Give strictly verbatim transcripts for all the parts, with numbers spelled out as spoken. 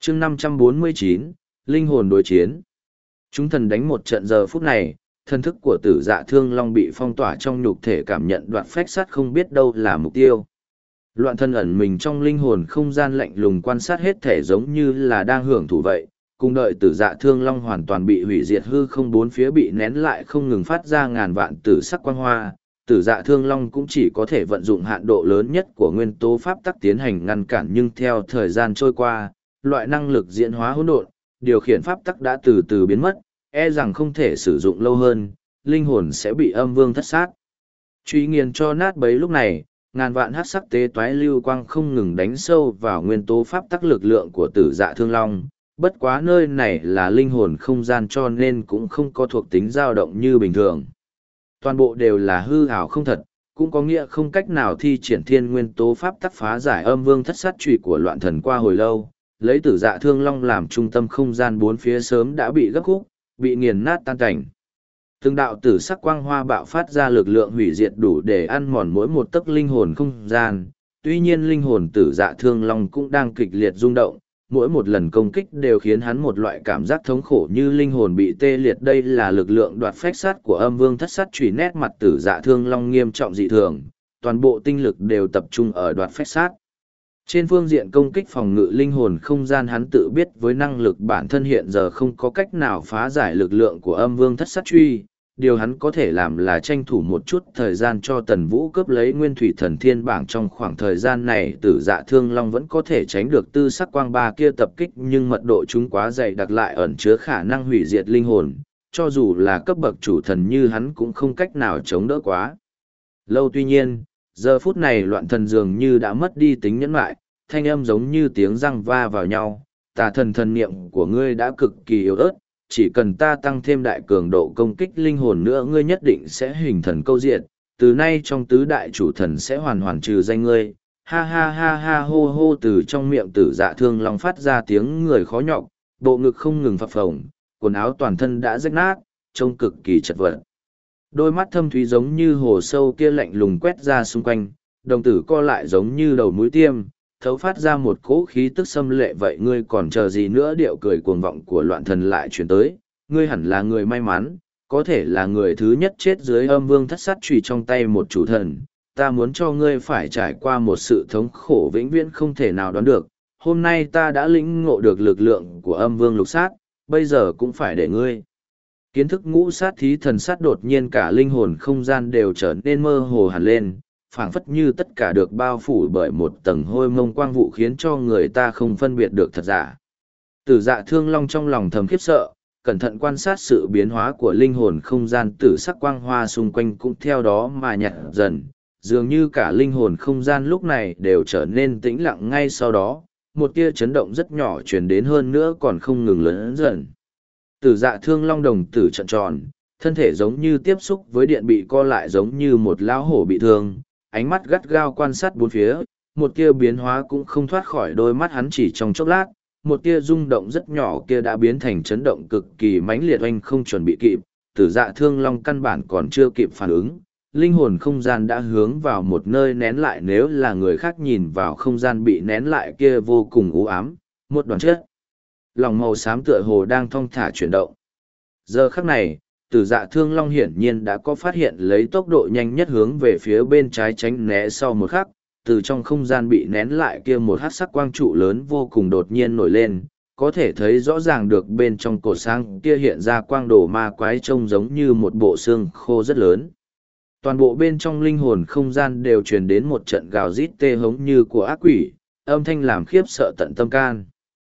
chương năm trăm bốn mươi chín, linh hồn đối chiến. Chúng thần đánh một trận giờ phút này, thân thức của tử dạ thương long bị phong tỏa trong nhục thể cảm nhận đoạn phách sắt không biết đâu là mục tiêu. Loạn thân ẩn mình trong linh hồn không gian lạnh lùng quan sát hết thể giống như là đang hưởng thụ vậy, cùng đợi tử dạ thương long hoàn toàn bị hủy diệt hư không bốn phía bị nén lại không ngừng phát ra ngàn vạn tử sắc quang hoa. Tử dạ thương long cũng chỉ có thể vận dụng hạn độ lớn nhất của nguyên tố pháp tắc tiến hành ngăn cản, nhưng theo thời gian trôi qua, loại năng lực diễn hóa hỗn độn, điều khiển pháp tắc đã từ từ biến mất, e rằng không thể sử dụng lâu hơn, linh hồn sẽ bị âm vương thất sát. Truy nghiền cho nát bấy lúc này, ngàn vạn hắc sắc tế toái lưu quang không ngừng đánh sâu vào nguyên tố pháp tắc lực lượng của tử dạ thương long. Bất quá nơi này là linh hồn không gian cho nên cũng không có thuộc tính dao động như bình thường. Toàn bộ đều là hư ảo không thật, cũng có nghĩa không cách nào thi triển thiên nguyên tố pháp tắc phá giải âm vương thất sát trùy của loạn thần qua hồi lâu. Lấy tử dạ thương long làm trung tâm không gian bốn phía sớm đã bị gấp khúc, bị nghiền nát tan cảnh. Từng đạo tử sắc quang hoa bạo phát ra lực lượng hủy diệt đủ để ăn mòn mỗi một tấc linh hồn không gian. Tuy nhiên linh hồn tử dạ thương long cũng đang kịch liệt rung động, mỗi một lần công kích đều khiến hắn một loại cảm giác thống khổ như linh hồn bị tê liệt. Đây là lực lượng đoạt phách sát của âm vương thất sát chủy. Nét mặt tử dạ thương long nghiêm trọng dị thường, toàn bộ tinh lực đều tập trung ở đoạt phách sát. Trên phương diện công kích phòng ngự linh hồn không gian, hắn tự biết với năng lực bản thân hiện giờ không có cách nào phá giải lực lượng của âm vương thất sát truy. Điều hắn có thể làm là tranh thủ một chút thời gian cho Tần Vũ cướp lấy nguyên thủy thần thiên bảng. Trong khoảng thời gian này tử dạ thương long vẫn có thể tránh được tư sắc quang ba kia tập kích, nhưng mật độ chúng quá dày đặc lại ẩn chứa khả năng hủy diệt linh hồn. Cho dù là cấp bậc chủ thần như hắn cũng không cách nào chống đỡ quá lâu. Tuy nhiên, giờ phút này loạn thần dường như đã mất đi tính nhẫn lại, thanh âm giống như tiếng răng va vào nhau. Tà thần thần niệm của ngươi đã cực kỳ yếu ớt, chỉ cần ta tăng thêm đại cường độ công kích linh hồn nữa ngươi nhất định sẽ hình thần câu diện, từ nay trong tứ đại chủ thần sẽ hoàn hoàn trừ danh ngươi. Ha ha ha ha hô hô, từ trong miệng tử dạ thương long phát ra tiếng người khó nhọc, bộ ngực không ngừng phập phồng, quần áo toàn thân đã rách nát, trông cực kỳ chật vật. Đôi mắt thâm thúy giống như hồ sâu kia lạnh lùng quét ra xung quanh, đồng tử co lại giống như đầu mũi tiêm, thấu phát ra một cỗ khí tức xâm lệ. Vậy ngươi còn chờ gì nữa? Điệu cười cuồng vọng của loạn thần lại chuyển tới. Ngươi hẳn là người may mắn, có thể là người thứ nhất chết dưới âm vương thất sát chùy trong tay một chủ thần. Ta muốn cho ngươi phải trải qua một sự thống khổ vĩnh viễn không thể nào đoán được. Hôm nay ta đã lĩnh ngộ được lực lượng của âm vương lục sát, bây giờ cũng phải để ngươi kiến thức ngũ sát thí thần sát. Đột nhiên cả linh hồn không gian đều trở nên mơ hồ hẳn lên, phảng phất như tất cả được bao phủ bởi một tầng hôi mông quang vụ khiến cho người ta không phân biệt được thật giả. Tử dạ thương long trong lòng thầm khiếp sợ, cẩn thận quan sát sự biến hóa của linh hồn không gian. Tử sắc quang hoa xung quanh cũng theo đó mà nhạt dần, dường như cả linh hồn không gian lúc này đều trở nên tĩnh lặng. Ngay sau đó, một tia chấn động rất nhỏ truyền đến, hơn nữa còn không ngừng lớn dần. Tử dạ thương long đồng tử trợn tròn, thân thể giống như tiếp xúc với điện bị co lại giống như một lão hổ bị thương, ánh mắt gắt gao quan sát bốn phía, một tia biến hóa cũng không thoát khỏi đôi mắt hắn. Chỉ trong chốc lát, một tia rung động rất nhỏ kia đã biến thành chấn động cực kỳ mãnh liệt. Oanh, không chuẩn bị kịp, tử dạ thương long căn bản còn chưa kịp phản ứng, linh hồn không gian đã hướng vào một nơi nén lại. Nếu là người khác nhìn vào không gian bị nén lại kia vô cùng u ám, một đoàn chất lòng màu xám tựa hồ đang thong thả chuyển động. Giờ khắc này, tử dạ thương long hiển nhiên đã có phát hiện, lấy tốc độ nhanh nhất hướng về phía bên trái tránh né. Sau một khắc, từ trong không gian bị nén lại kia một hắc sắc quang trụ lớn vô cùng đột nhiên nổi lên, có thể thấy rõ ràng được bên trong cột sáng kia hiện ra quang đồ ma quái trông giống như một bộ xương khô rất lớn. Toàn bộ bên trong linh hồn không gian đều truyền đến một trận gào rít tê hống như của ác quỷ, âm thanh làm khiếp sợ tận tâm can.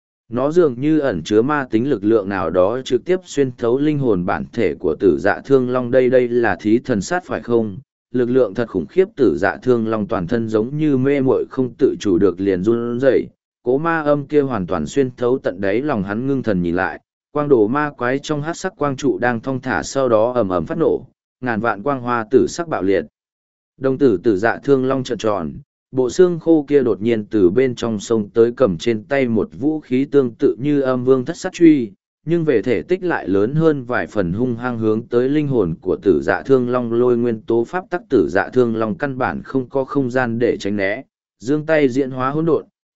Nó dường như ẩn chứa ma tính lực lượng nào đó trực tiếp xuyên thấu linh hồn bản thể của tử dạ thương long. Đây đây là thí thần sát phải không? Lực lượng thật khủng khiếp. Tử dạ thương long toàn thân giống như mê muội không tự chủ được liền run rẩy. Cố ma âm kia hoàn toàn xuyên thấu tận đáy lòng hắn, ngưng thần nhìn lại, quang đồ ma quái trong hắc sắc quang trụ đang thong thả, sau đó ầm ầm phát nổ, ngàn vạn quang hoa tử sắc bạo liệt. Đồng tử tử dạ thương long trợn tròn, bộ xương khô kia đột nhiên từ bên trong sông tới, cầm trên tay một vũ khí tương tự như âm vương thất sát truy, nhưng về thể tích lại lớn hơn vài phần, hung hăng hướng tới linh hồn của tử dạ thương long. Lôi nguyên tố pháp tắc, tử dạ thương long căn bản không có không gian để tránh né, giương tay diễn hóa hỗn độn,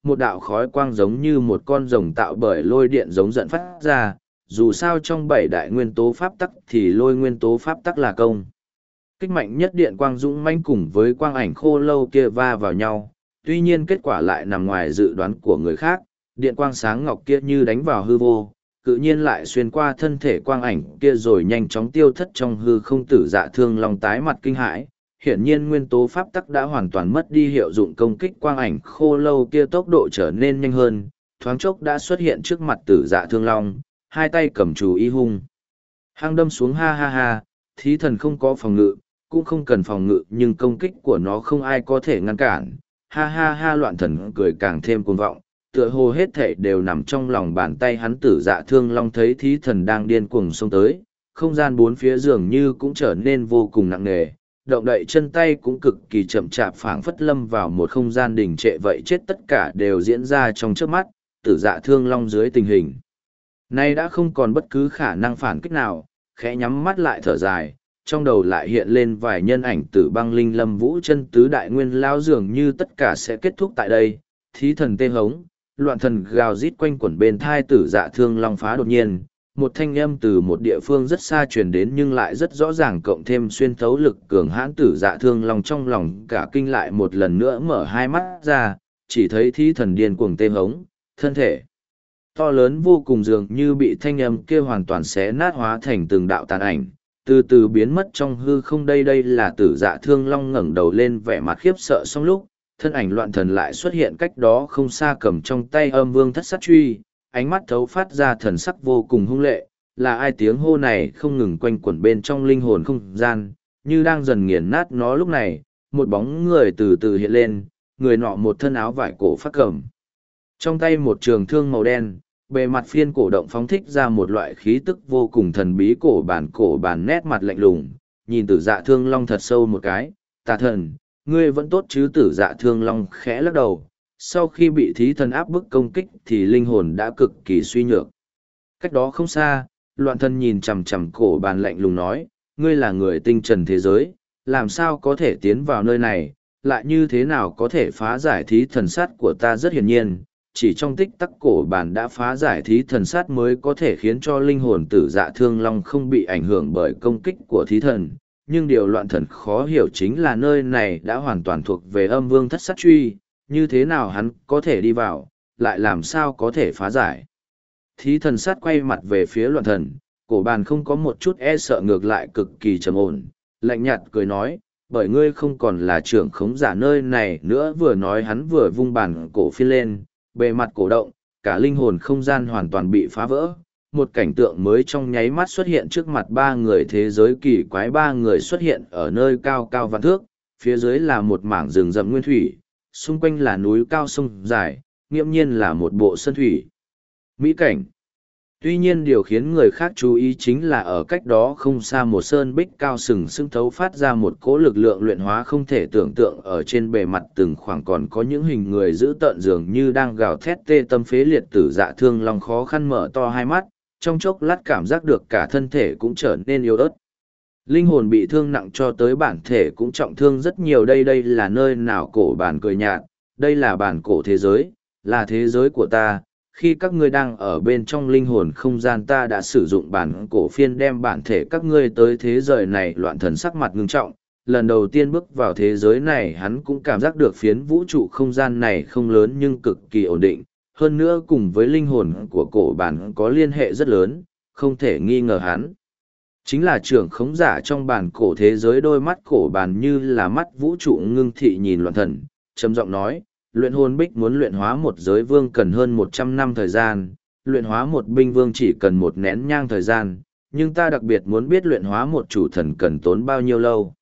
một đạo khói quang giống như một con rồng tạo bởi lôi điện giống giận phát ra, dù sao trong bảy đại nguyên tố pháp tắc thì lôi nguyên tố pháp tắc là công. Kích mạnh nhất điện quang dũng mãnh cùng với quang ảnh khô lâu kia va vào nhau, tuy nhiên kết quả lại nằm ngoài dự đoán của người khác, điện quang sáng ngọc kia như đánh vào hư vô, tự nhiên lại xuyên qua thân thể quang ảnh kia rồi nhanh chóng tiêu thất trong hư không. Tử Dạ Thương Long tái mặt kinh hãi, hiển nhiên nguyên tố pháp tắc đã hoàn toàn mất đi hiệu dụng, công kích quang ảnh khô lâu kia tốc độ trở nên nhanh hơn, thoáng chốc đã xuất hiện trước mặt Tử Dạ Thương Long, hai tay cầm chù y hung hăng đâm xuống. Ha ha ha, thí thần không có phòng ngự, cũng không cần phòng ngự, nhưng công kích của nó không ai có thể ngăn cản. Ha ha ha, loạn thần cười càng thêm cuồng vọng, tựa hồ hết thảy đều nằm trong lòng bàn tay hắn. Tử Dạ Thương Long thấy thí thần đang điên cuồng xông tới, không gian bốn phía dường như cũng trở nên vô cùng nặng nề, động đậy chân tay cũng cực kỳ chậm chạp, phảng phất lâm vào một không gian đình trệ vậy. Chết tất cả đều diễn ra trong trước mắt. Tử Dạ Thương Long dưới tình hình nay đã không còn bất cứ khả năng phản kích nào, khẽ nhắm mắt lại thở dài, trong đầu lại hiện lên vài nhân ảnh Tử Băng Linh, Lâm Vũ Chân, tứ đại nguyên lao, dường như tất cả sẽ kết thúc tại đây. Thí thần tê hống, loạn thần gào rít quanh quẩn bên thai Tử Dạ Thương Long. Phá đột nhiên, một thanh âm từ một địa phương rất xa truyền đến nhưng lại rất rõ ràng, cộng thêm xuyên thấu lực cường hãn. Tử Dạ Thương Long trong lòng cả kinh, lại một lần nữa mở hai mắt ra, chỉ thấy thí thần điên cuồng tê hống, thân thể to lớn vô cùng dường như bị thanh âm kia hoàn toàn xé nát, hóa thành từng đạo tàn ảnh, từ từ biến mất trong hư không. Đây đây là Tử Dạ Thương Long ngẩng đầu lên, vẻ mặt khiếp sợ, xong lúc thân ảnh loạn thần lại xuất hiện cách đó không xa, cầm trong tay Âm Vương Thất Sát Truy, ánh mắt thấu phát ra thần sắc vô cùng hung lệ. Là ai? Tiếng hô này không ngừng quanh quẩn bên trong linh hồn không gian, như đang dần nghiền nát nó. Lúc này, một bóng người từ từ hiện lên, người nọ một thân áo vải cổ phát cầm trong tay một trường thương màu đen, bề mặt phiên cổ động phóng thích ra một loại khí tức vô cùng thần bí. Cổ bản cổ bản nét mặt lạnh lùng, nhìn Tử Dạ Thương Long thật sâu một cái. Tà thần, ngươi vẫn tốt chứ? Tử Dạ Thương Long khẽ lắc đầu, sau khi bị thí thần áp bức công kích thì linh hồn đã cực kỳ suy nhược. Cách đó không xa, loạn thần nhìn chằm chằm cổ bản lạnh lùng nói, ngươi là người tinh trần thế giới, làm sao có thể tiến vào nơi này, lại như thế nào có thể phá giải thí thần sát của ta? Rất hiển nhiên, chỉ trong tích tắc cổ bản đã phá giải thí thần sát mới có thể khiến cho linh hồn Tử Dạ Thương Long không bị ảnh hưởng bởi công kích của thí thần. Nhưng điều loạn thần khó hiểu chính là nơi này đã hoàn toàn thuộc về Âm Vương Thất Sát Truy, như thế nào hắn có thể đi vào, lại làm sao có thể phá giải? Thí thần sát quay mặt về phía loạn thần, cổ bản không có một chút e sợ, ngược lại cực kỳ trầm ổn, lạnh nhạt cười nói, bởi ngươi không còn là trưởng khống giả nơi này nữa. Vừa nói hắn vừa vung bản cổ phiên lên, bề mặt cổ động, cả linh hồn không gian hoàn toàn bị phá vỡ. Một cảnh tượng mới trong nháy mắt xuất hiện trước mặt ba người. Thế giới kỳ quái, ba người xuất hiện ở nơi cao cao vạn thước, phía dưới là một mảng rừng rậm nguyên thủy, xung quanh là núi cao sông dài, nghiễm nhiên là một bộ sơn thủy mỹ cảnh. Tuy nhiên điều khiến người khác chú ý chính là ở cách đó không xa một sơn bích cao sừng sững thấu phát ra một cỗ lực lượng luyện hóa không thể tưởng tượng. Ở trên bề mặt từng khoảng còn có những hình người dữ tợn dường như đang gào thét tê tâm phế liệt. Tử Dạ Thương Long khó khăn mở to hai mắt, trong chốc lát cảm giác được cả thân thể cũng trở nên yếu ớt. Linh hồn bị thương nặng cho tới bản thể cũng trọng thương rất nhiều. Đây đây là nơi nào? Cổ bản cười nhạt, đây là bản cổ thế giới, là thế giới của ta. Khi các ngươi đang ở bên trong linh hồn không gian, ta đã sử dụng bản cổ phiên đem bản thể các ngươi tới thế giới này. Loạn thần sắc mặt ngưng trọng, lần đầu tiên bước vào thế giới này hắn cũng cảm giác được phiến vũ trụ không gian này không lớn nhưng cực kỳ ổn định, hơn nữa cùng với linh hồn của cổ bản có liên hệ rất lớn, không thể nghi ngờ hắn chính là trưởng khống giả trong bản cổ thế giới. Đôi mắt cổ bản như là mắt vũ trụ ngưng thị nhìn loạn thần, trầm giọng nói, luyện hồn bích muốn luyện hóa một giới vương cần hơn một trăm năm thời gian, luyện hóa một binh vương chỉ cần một nén nhang thời gian, nhưng ta đặc biệt muốn biết luyện hóa một chủ thần cần tốn bao nhiêu lâu.